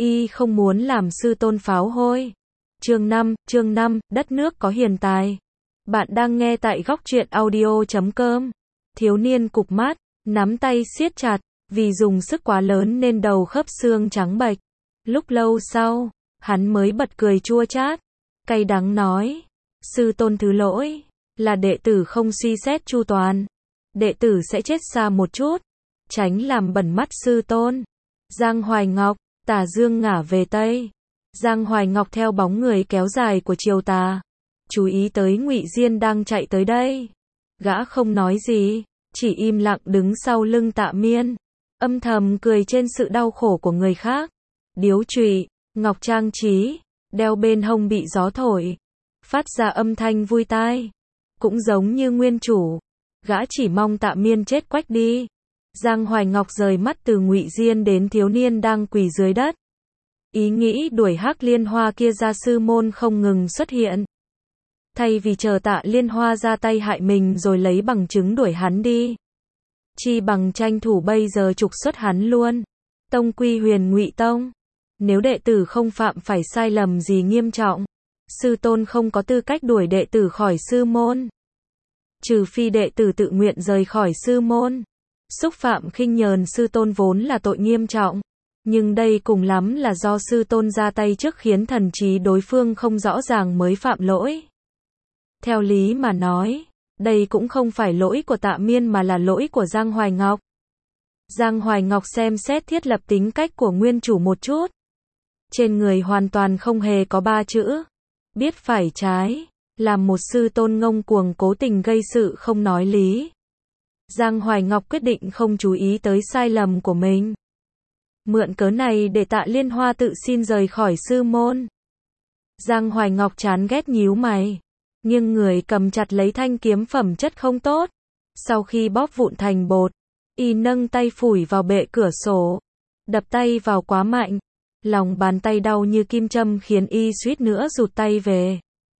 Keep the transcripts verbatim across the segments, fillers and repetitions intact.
y không muốn làm sư tôn pháo hôi. Chương năm, chương năm, đất nước có hiền tài. Bạn đang nghe tại góc truyện audio chấm com. Thiếu niên cụp mắt, nắm tay siết chặt, vì dùng sức quá lớn nên đầu khớp xương trắng bệch. Lúc lâu sau, hắn mới bật cười chua chát, cay đắng nói: sư tôn thứ lỗi, là đệ tử không suy xét chu toàn. Đệ tử sẽ chết xa một chút, tránh làm bẩn mắt sư tôn. Giang Hoài Ngọc, tà dương ngả về Tây. Giang Hoài Ngọc theo bóng người kéo dài của chiều tà, chú ý tới Ngụy Diên đang chạy tới đây. Gã không nói gì, chỉ im lặng đứng sau lưng Tạ Miên, âm thầm cười trên sự đau khổ của người khác. Điếu chùy, ngọc trang trí, đeo bên hông bị gió thổi, phát ra âm thanh vui tai. Cũng giống như nguyên chủ, gã chỉ mong Tạ Miên chết quách đi. Giang Hoài Ngọc rời mắt từ Ngụy Diên đến thiếu niên đang quỳ dưới đất. Ý nghĩ đuổi Hắc Liên Hoa kia ra sư môn không ngừng xuất hiện. Thay vì chờ Tạ Liên Hoa ra tay hại mình rồi lấy bằng chứng đuổi hắn đi, chi bằng tranh thủ bây giờ trục xuất hắn luôn. Tông quy Huyền Ngụy Tông, nếu đệ tử không phạm phải sai lầm gì nghiêm trọng, sư tôn không có tư cách đuổi đệ tử khỏi sư môn. Trừ phi đệ tử tự nguyện rời khỏi sư môn. Xúc phạm khinh nhờn sư tôn vốn là tội nghiêm trọng, nhưng đây cùng lắm là do sư tôn ra tay trước khiến thần trí đối phương không rõ ràng mới phạm lỗi. Theo lý mà nói, đây cũng không phải lỗi của Tạ Miên mà là lỗi của Giang Hoài Ngọc. Giang Hoài Ngọc xem xét thiết lập tính cách của nguyên chủ một chút. Trên người hoàn toàn không hề có ba chữ biết phải trái, làm một sư tôn ngông cuồng cố tình gây sự không nói lý. Giang Hoài Ngọc quyết định không chú ý tới sai lầm của mình. Mượn cớ này để Tạ Liên Hoa tự xin rời khỏi sư môn. Giang Hoài Ngọc chán ghét nhíu mày, nghiêng người cầm chặt lấy thanh kiếm phẩm chất không tốt. Sau khi bóp vụn thành bột, y nâng tay phủi vào bệ cửa sổ, đập tay vào quá mạnh. Lòng bàn tay đau như kim châm khiến y suýt nữa rụt tay về.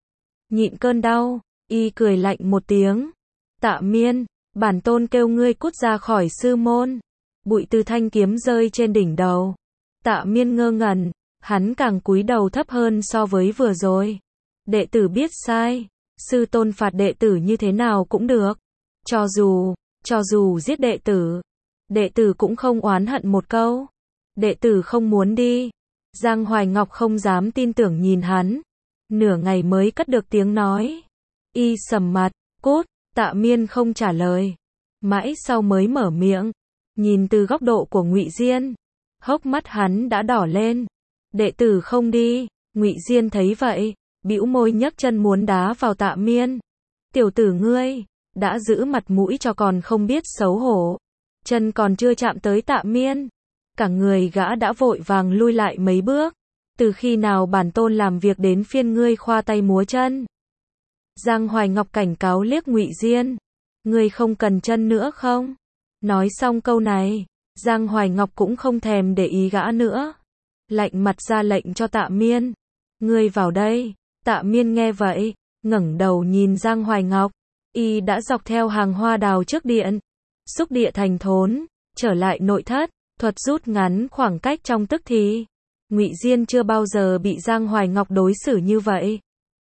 Nhịn cơn đau, y cười lạnh một tiếng. Tạ Miên, bản tôn kêu ngươi cút ra khỏi sư môn. Bụi từ thanh kiếm rơi trên đỉnh đầu. Tạ Miên ngơ ngẩn, hắn càng cúi đầu thấp hơn so với vừa rồi. Đệ tử biết sai, sư tôn phạt đệ tử như thế nào cũng được. Cho dù, cho dù giết đệ tử, đệ tử cũng không oán hận một câu. Đệ tử không muốn đi. Giang Hoài Ngọc không dám tin tưởng nhìn hắn, nửa ngày mới cất được tiếng nói. Y sầm mặt, cút. Tạ Miên không trả lời, mãi sau mới mở miệng. Nhìn từ góc độ của Ngụy Diên, hốc mắt hắn đã đỏ lên. Đệ tử không đi. Ngụy Diên thấy vậy, bĩu môi nhấc chân muốn đá vào Tạ Miên. Tiểu tử ngươi, đã giữ mặt mũi cho còn không biết xấu hổ. Chân còn chưa chạm tới Tạ Miên, cả người gã đã vội vàng lui lại mấy bước. Từ khi nào bản tôn làm việc đến phiên ngươi khoa tay múa chân? Giang Hoài Ngọc cảnh cáo liếc Ngụy Diên. Ngươi không cần chân nữa không? Nói xong câu này, Giang Hoài Ngọc cũng không thèm để ý gã nữa. Lạnh mặt ra lệnh cho Tạ Miên. Ngươi vào đây. Tạ Miên nghe vậy, ngẩng đầu nhìn Giang Hoài Ngọc. Y đã dọc theo hàng hoa đào trước điện, xúc địa thành thốn, trở lại nội thất, thuật rút ngắn khoảng cách trong tức thì. Ngụy Diên chưa bao giờ bị Giang Hoài Ngọc đối xử như vậy.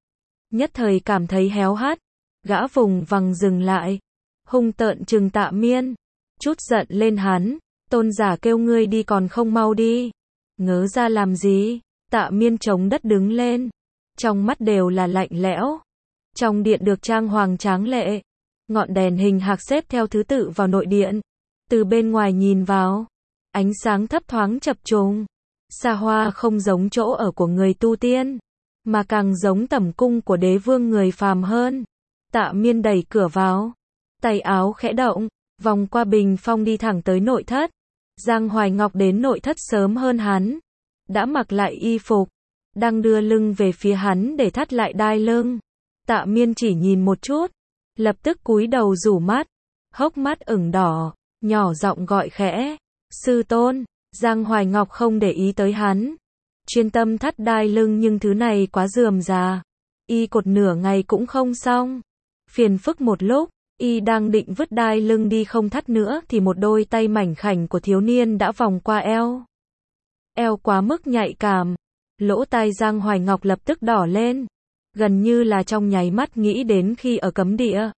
Nhất thời cảm thấy héo hắt, gã vùng vằng dừng lại, hung tợn trừng Tạ Miên, chút giận lên hắn. Tôn giả kêu ngươi đi còn không mau đi, ngớ ra làm gì? Tạ Miên chống đất đứng lên, trong mắt đều là lạnh lẽo. Trong điện được trang hoàng tráng lệ, ngọn đèn hình hạc xếp theo thứ tự vào nội điện. Từ bên ngoài nhìn vào, ánh sáng thấp thoáng chập trùng, xa hoa không giống chỗ ở của người tu tiên, mà càng giống tẩm cung của đế vương người phàm hơn. Tạ Miên đẩy cửa vào, tay áo khẽ động, vòng qua bình phong đi thẳng tới nội thất. Giang Hoài Ngọc đến nội thất sớm hơn hắn, đã mặc lại y phục, đang đưa lưng về phía hắn để thắt lại đai lưng. Tạ Miên chỉ nhìn một chút, lập tức cúi đầu rủ mắt, hốc mắt ửng đỏ, nhỏ giọng gọi khẽ, sư tôn. Giang Hoài Ngọc không để ý tới hắn, chuyên tâm thắt đai lưng, nhưng thứ này quá rườm rà, y cột nửa ngày cũng không xong. Phiền phức một lúc, y đang định vứt đai lưng đi không thắt nữa thì một đôi tay mảnh khảnh của thiếu niên đã vòng qua eo. eo quá mức nhạy cảm. Lỗ tai Giang Hoài Ngọc lập tức đỏ lên, gần như là trong nháy mắt nghĩ đến khi ở cấm địa.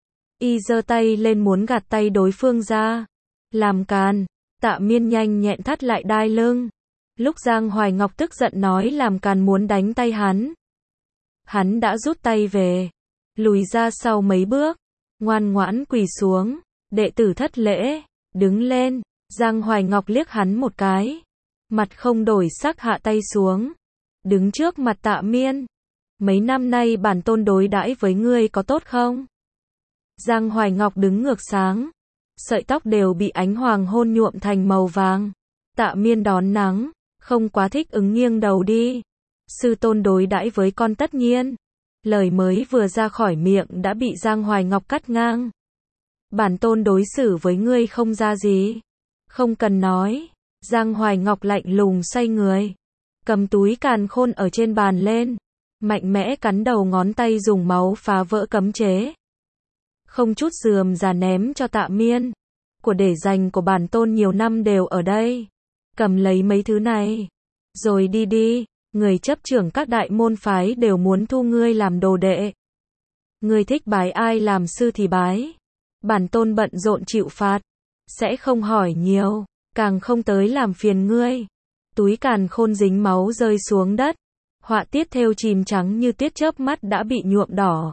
Y giơ tay lên muốn gạt tay đối phương ra. Làm càn, Tạ Miên nhanh nhẹn thắt lại đai lưng. Lúc Giang Hoài Ngọc tức giận nói làm càn muốn đánh tay hắn, hắn đã rút tay về, lùi ra sau mấy bước, ngoan ngoãn quỳ xuống. Đệ tử thất lễ, đứng lên. Giang Hoài Ngọc liếc hắn một cái, mặt không đổi sắc hạ tay xuống, đứng trước mặt Tạ Miên. Mấy năm nay bản tôn đối đãi với ngươi có tốt không? Giang Hoài Ngọc đứng ngược sáng, sợi tóc đều bị ánh hoàng hôn nhuộm thành màu vàng. Tạ Miên đón nắng, không quá thích ứng nghiêng đầu đi. Sư tôn đối đãi với con tất nhiên. Lời mới vừa ra khỏi miệng đã bị Giang Hoài Ngọc cắt ngang. Bản tôn đối xử với ngươi không ra gì. Không cần nói. Giang Hoài Ngọc lạnh lùng xoay người, cầm túi càn khôn ở trên bàn lên, mạnh mẽ cắn đầu ngón tay dùng máu phá vỡ cấm chế. Không chút rườm rà ném cho Tạ Miên. Của để dành của bản tôn nhiều năm đều ở đây. Cầm lấy mấy thứ này, rồi đi đi. Người chấp trưởng các đại môn phái đều muốn thu ngươi làm đồ đệ. Ngươi thích bái ai làm sư thì bái. Bản tôn bận rộn chịu phạt, sẽ không hỏi nhiều, càng không tới làm phiền ngươi. Túi càn khôn dính máu rơi xuống đất. Họa tiết thêu chìm trắng như tuyết chớp mắt đã bị nhuộm đỏ.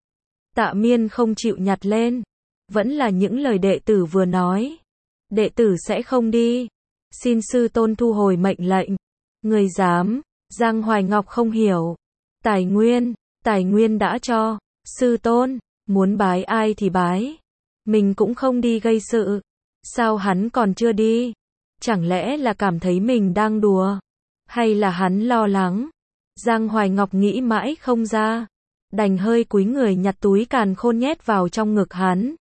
Tạ Miên không chịu nhặt lên. Vẫn là những lời đệ tử vừa nói. Đệ tử sẽ không đi. Xin sư tôn thu hồi mệnh lệnh. Người dám. Giang Hoài Ngọc không hiểu. Tài nguyên, tài nguyên đã cho. Sư tôn, muốn bái ai thì bái. Mình cũng không đi gây sự. Sao hắn còn chưa đi? Chẳng lẽ là cảm thấy mình đang đùa? Hay là hắn lo lắng? Giang Hoài Ngọc nghĩ mãi không ra. Đành hơi cúi người nhặt túi càn khôn nhét vào trong ngực hắn.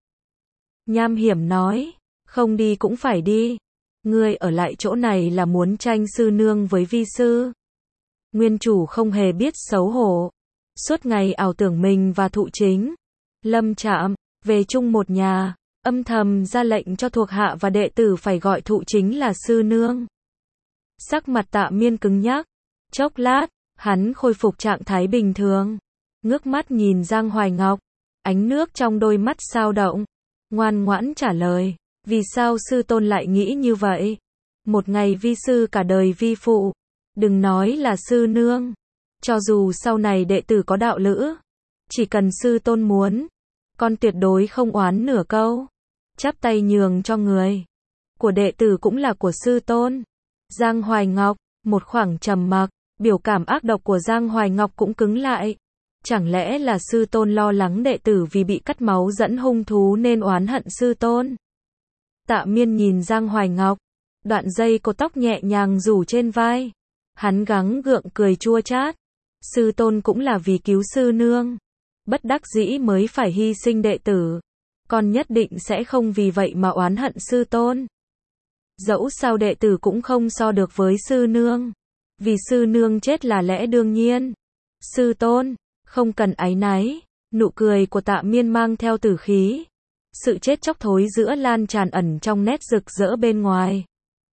Nham hiểm nói, không đi cũng phải đi. Ngươi ở lại chỗ này là muốn tranh sư nương với vi sư. Nguyên chủ không hề biết xấu hổ. Suốt ngày ảo tưởng mình và Thụ Chính, Lâm Trạm, về chung một nhà, âm thầm ra lệnh cho thuộc hạ và đệ tử phải gọi Thụ Chính là sư nương. Sắc mặt Tạ Miên cứng nhắc. Chốc lát, hắn khôi phục trạng thái bình thường. Ngước mắt nhìn Giang Hoài Ngọc. Ánh nước trong đôi mắt sao động. Ngoan ngoãn trả lời. Vì sao sư tôn lại nghĩ như vậy? Một ngày vi sư cả đời vi phụ. Đừng nói là sư nương. Cho dù sau này đệ tử có đạo lữ, chỉ cần sư tôn muốn, con tuyệt đối không oán nửa câu. Chắp tay nhường cho người. Của đệ tử cũng là của sư tôn. Giang Hoài Ngọc, một khoảng trầm mặc, biểu cảm ác độc của Giang Hoài Ngọc cũng cứng lại. Chẳng lẽ là sư tôn lo lắng đệ tử vì bị cắt máu dẫn hung thú nên oán hận sư tôn? Tạ Miên nhìn Giang Hoài Ngọc, đoạn dây cột tóc nhẹ nhàng rủ trên vai. Hắn gắng gượng cười chua chát. Sư tôn cũng là vì cứu sư nương. Bất đắc dĩ mới phải hy sinh đệ tử. Con nhất định sẽ không vì vậy mà oán hận sư tôn. Dẫu sao đệ tử cũng không so được với sư nương. Vì sư nương chết là lẽ đương nhiên. Sư tôn, không cần áy náy. Nụ cười của Tạ Miên mang theo tử khí. Sự chết chóc thối giữa lan tràn ẩn trong nét rực rỡ bên ngoài.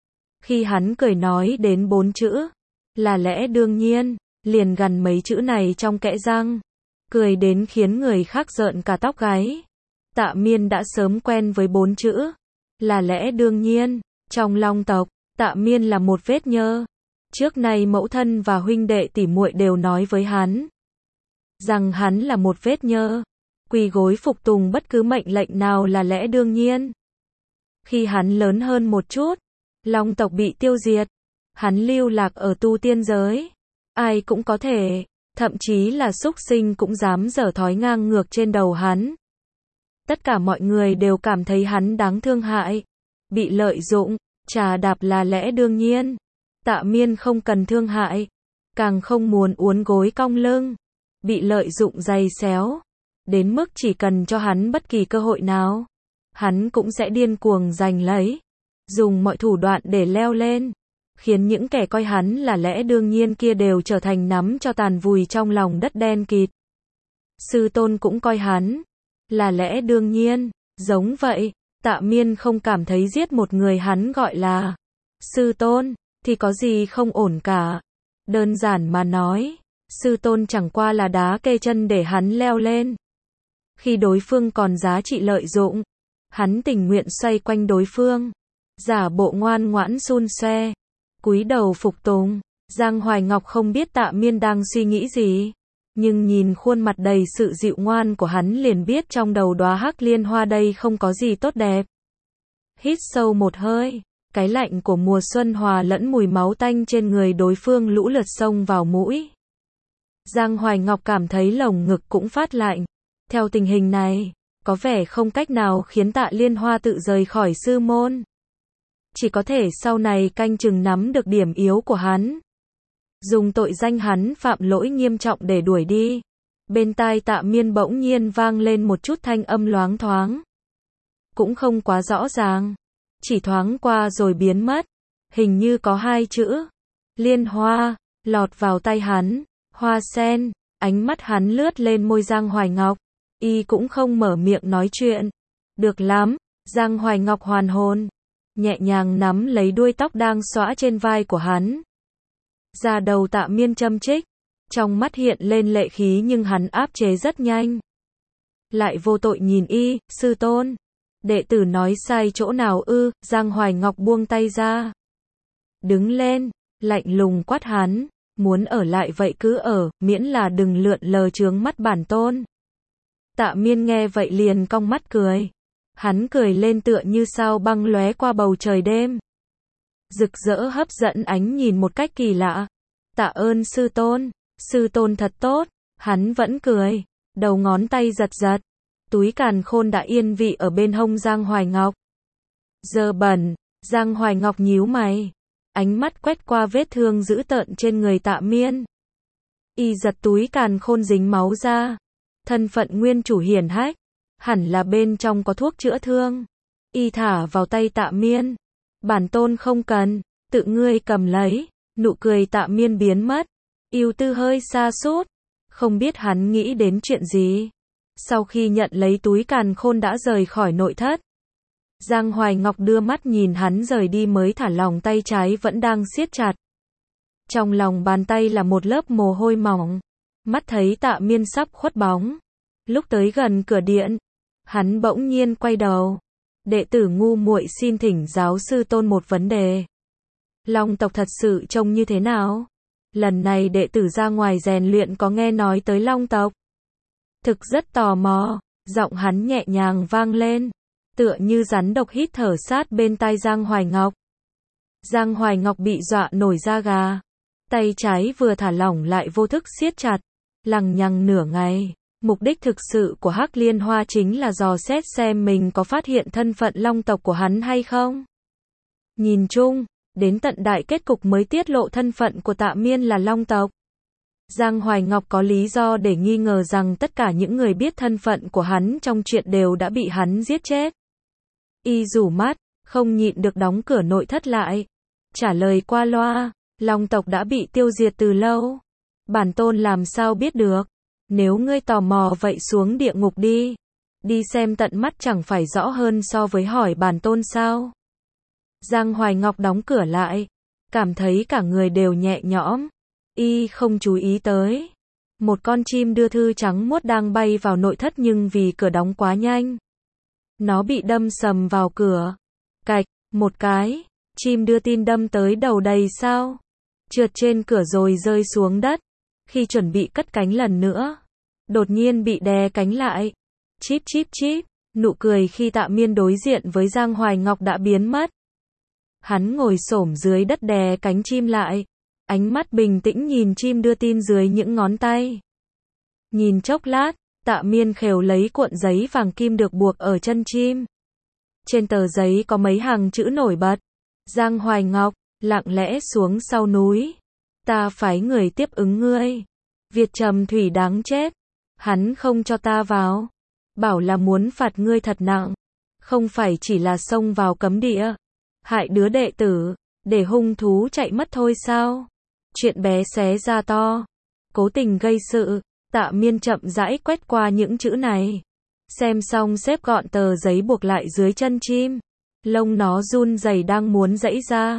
Khi hắn cười nói đến bốn chữ, là lẽ đương nhiên, liền gằn mấy chữ này trong kẽ răng. Cười đến khiến người khác rợn cả tóc gáy. Tạ Miên đã sớm quen với bốn chữ, là lẽ đương nhiên. Trong Long tộc, Tạ Miên là một vết nhơ. Trước nay mẫu thân và huynh đệ tỷ muội đều nói với hắn rằng hắn là một vết nhơ, quỳ gối phục tùng bất cứ mệnh lệnh nào là lẽ đương nhiên. Khi hắn lớn hơn một chút, Long tộc bị tiêu diệt, hắn lưu lạc ở tu tiên giới. Ai cũng có thể, thậm chí là súc sinh cũng dám dở thói ngang ngược trên đầu hắn. Tất cả mọi người đều cảm thấy hắn đáng thương hại, bị lợi dụng, trà đạp là lẽ đương nhiên. Tạ Miên không cần thương hại, càng không muốn uốn gối cong lưng, bị lợi dụng giày xéo, đến mức chỉ cần cho hắn bất kỳ cơ hội nào, hắn cũng sẽ điên cuồng giành lấy, dùng mọi thủ đoạn để leo lên, khiến những kẻ coi hắn là lẽ đương nhiên kia đều trở thành nắm cho tàn vùi trong lòng đất đen kịt. Sư tôn cũng coi hắn là lẽ đương nhiên, giống vậy, Tạ Miên không cảm thấy giết một người hắn gọi là sư tôn thì có gì không ổn cả. Đơn giản mà nói, sư tôn chẳng qua là đá kê chân để hắn leo lên. Khi đối phương còn giá trị lợi dụng, hắn tình nguyện xoay quanh đối phương, giả bộ ngoan ngoãn xun xoe, cúi đầu phục tùng. Giang Hoài Ngọc không biết Tạ Miên đang suy nghĩ gì, nhưng nhìn khuôn mặt đầy sự dịu ngoan của hắn liền biết trong đầu đóa hắc liên hoa đây không có gì tốt đẹp. Hít sâu một hơi, cái lạnh của mùa xuân hòa lẫn mùi máu tanh trên người đối phương lũ lượt xông vào mũi. Giang Hoài Ngọc cảm thấy lồng ngực cũng phát lạnh. Theo tình hình này, có vẻ không cách nào khiến Tạ Liên Hoa tự rời khỏi sư môn. Chỉ có thể sau này canh chừng nắm được điểm yếu của hắn, dùng tội danh hắn phạm lỗi nghiêm trọng để đuổi đi. Bên tai Tạ Miên bỗng nhiên vang lên một chút thanh âm loáng thoáng. Cũng không quá rõ ràng, chỉ thoáng qua rồi biến mất. Hình như có hai chữ Liên Hoa lọt vào tay hắn. Hoa sen. Ánh mắt hắn lướt lên môi Giang Hoài Ngọc. Y cũng không mở miệng nói chuyện. Được lắm. Giang Hoài Ngọc hoàn hồn, nhẹ nhàng nắm lấy đuôi tóc đang xõa trên vai của hắn. Da đầu Tạ Miên châm chích, trong mắt hiện lên lệ khí nhưng hắn áp chế rất nhanh. Lại vô tội nhìn y, sư tôn. Đệ tử nói sai chỗ nào ư? Giang Hoài Ngọc buông tay ra. Đứng lên, lạnh lùng quát hắn, muốn ở lại vậy cứ ở, miễn là đừng lượn lờ chướng mắt bản tôn. Tạ Miên nghe vậy liền cong mắt cười. Hắn cười lên tựa như sao băng lóe qua bầu trời đêm, rực rỡ hấp dẫn ánh nhìn một cách kỳ lạ. Tạ ơn sư tôn, sư tôn thật tốt. Hắn vẫn cười, đầu ngón tay giật giật. Túi càn khôn đã yên vị ở bên hông Giang Hoài Ngọc. Dơ bẩn. Giang Hoài Ngọc nhíu mày, ánh mắt quét qua vết thương dữ tợn trên người Tạ Miên. Y giật túi càn khôn dính máu ra. Thân phận nguyên chủ hiển hách, hẳn là bên trong có thuốc chữa thương. Y thả vào tay Tạ Miên. Bản tôn không cần, tự ngươi cầm lấy. Nụ cười Tạ Miên biến mất. Ưu tư hơi sa sút, không biết hắn nghĩ đến chuyện gì. Sau khi nhận lấy túi càn khôn đã rời khỏi nội thất. Giang Hoài Ngọc đưa mắt nhìn hắn rời đi mới thả lỏng tay trái vẫn đang siết chặt. Trong lòng bàn tay là một lớp mồ hôi mỏng. Mắt thấy Tạ Miên sắp khuất bóng. Lúc tới gần cửa điện, hắn bỗng nhiên quay đầu. Đệ tử ngu muội xin thỉnh giáo sư tôn một vấn đề. Long tộc thật sự trông như thế nào? Lần này đệ tử ra ngoài rèn luyện có nghe nói tới Long tộc. Thực rất tò mò, giọng hắn nhẹ nhàng vang lên, tựa như rắn độc hít thở sát bên tai Giang Hoài Ngọc. Giang Hoài Ngọc bị dọa nổi da gà, tay trái vừa thả lỏng lại vô thức siết chặt, lằng nhằng nửa ngày. Mục đích thực sự của Hắc Liên Hoa chính là dò xét xem mình có phát hiện thân phận Long tộc của hắn hay không. Nhìn chung, đến tận đại kết cục mới tiết lộ thân phận của Tạ Miên là Long tộc. Giang Hoài Ngọc có lý do để nghi ngờ rằng tất cả những người biết thân phận của hắn trong chuyện đều đã bị hắn giết chết. Y rủ mắt, không nhịn được đóng cửa nội thất lại. Trả lời qua loa, Long tộc đã bị tiêu diệt từ lâu. Bản tôn làm sao biết được? Nếu ngươi tò mò vậy xuống địa ngục đi. Đi xem tận mắt chẳng phải rõ hơn so với hỏi bản tôn sao? Giang Hoài Ngọc đóng cửa lại, cảm thấy cả người đều nhẹ nhõm. Y không chú ý tới một con chim đưa thư trắng muốt đang bay vào nội thất nhưng vì cửa đóng quá nhanh, nó bị đâm sầm vào cửa. Cạch, một cái, chim đưa tin đâm tới đầu đầy sao, trượt trên cửa rồi rơi xuống đất. Khi chuẩn bị cất cánh lần nữa, đột nhiên bị đè cánh lại. Chíp chíp chíp, nụ cười khi Tạ Miên đối diện với Giang Hoài Ngọc đã biến mất. Hắn ngồi xổm dưới đất đè cánh chim lại, ánh mắt bình tĩnh nhìn chim đưa tin dưới những ngón tay. Nhìn chốc lát, Tạ Miên khều lấy cuộn giấy vàng kim được buộc ở chân chim. Trên tờ giấy có mấy hàng chữ nổi bật. Giang Hoài Ngọc, lặng lẽ xuống sau núi. Ta phái người tiếp ứng ngươi. Việt Trầm Thủy đáng chết. Hắn không cho ta vào. Bảo là muốn phạt ngươi thật nặng. Không phải chỉ là xông vào cấm địa, hại đứa đệ tử, để hung thú chạy mất thôi sao? Chuyện bé xé ra to. Cố tình gây sự. Tạ Miên chậm rãi quét qua những chữ này. Xem xong xếp gọn tờ giấy buộc lại dưới chân chim. Lông nó run rẩy đang muốn giãy ra.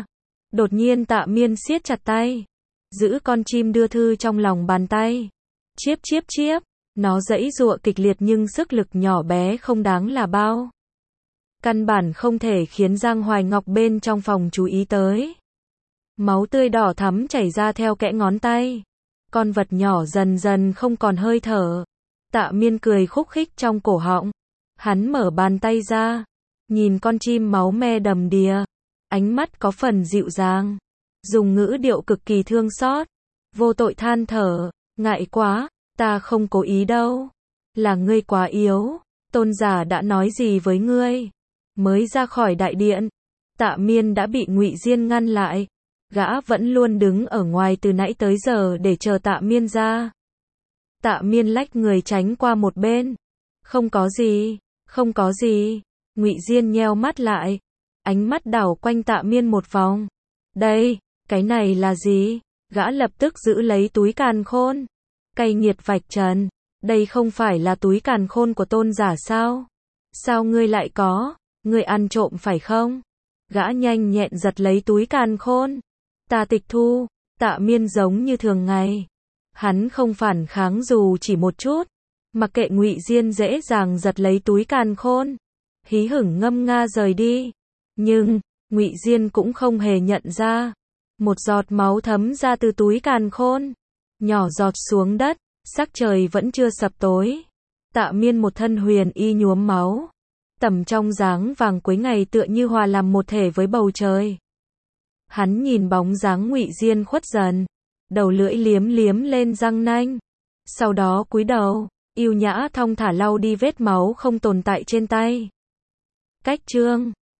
Đột nhiên Tạ Miên siết chặt tay, giữ con chim đưa thư trong lòng bàn tay. Chiếp chiếp chiếp, nó giãy giụa kịch liệt nhưng sức lực nhỏ bé không đáng là bao. Căn bản không thể khiến Giang Hoài Ngọc bên trong phòng chú ý tới. Máu tươi đỏ thắm chảy ra theo kẽ ngón tay. Con vật nhỏ dần dần không còn hơi thở. Tạ Miên cười khúc khích trong cổ họng. Hắn mở bàn tay ra, nhìn con chim máu me đầm đìa, ánh mắt có phần dịu dàng, dùng ngữ điệu cực kỳ thương xót, vô tội than thở, ngại quá, ta không cố ý đâu, là ngươi quá yếu, tôn giả đã nói gì với ngươi? Mới ra khỏi đại điện, Tạ Miên đã bị Ngụy Diên ngăn lại, gã vẫn luôn đứng ở ngoài từ nãy tới giờ để chờ Tạ Miên ra. Tạ Miên lách người tránh qua một bên, không có gì, không có gì. Ngụy Diên nheo mắt lại, ánh mắt đảo quanh Tạ Miên một vòng. Đây, cái này là gì? Gã lập tức giữ lấy túi càn khôn, cay nghiệt vạch trần. Đây không phải là túi càn khôn của tôn giả sao? Sao ngươi lại có? Ngươi ăn trộm phải không? Gã nhanh nhẹn giật lấy túi càn khôn. Ta tịch thu. Tạ Miên giống như thường ngày. Hắn không phản kháng dù chỉ một chút. Mặc kệ Ngụy Diên dễ dàng giật lấy túi càn khôn, hí hửng ngâm nga rời đi. Nhưng, Ngụy Diên cũng không hề nhận ra. Một giọt máu thấm ra từ túi càn khôn, nhỏ giọt xuống đất, sắc trời vẫn chưa sập tối. Tạ Miên một thân huyền y nhuốm máu, tẩm trong dáng vàng cuối ngày tựa như hòa làm một thể với bầu trời. Hắn nhìn bóng dáng Ngụy Diên khuất dần, đầu lưỡi liếm liếm lên răng nanh, sau đó cúi đầu, yêu nhã thong thả lau đi vết máu không tồn tại trên tay. Cách chương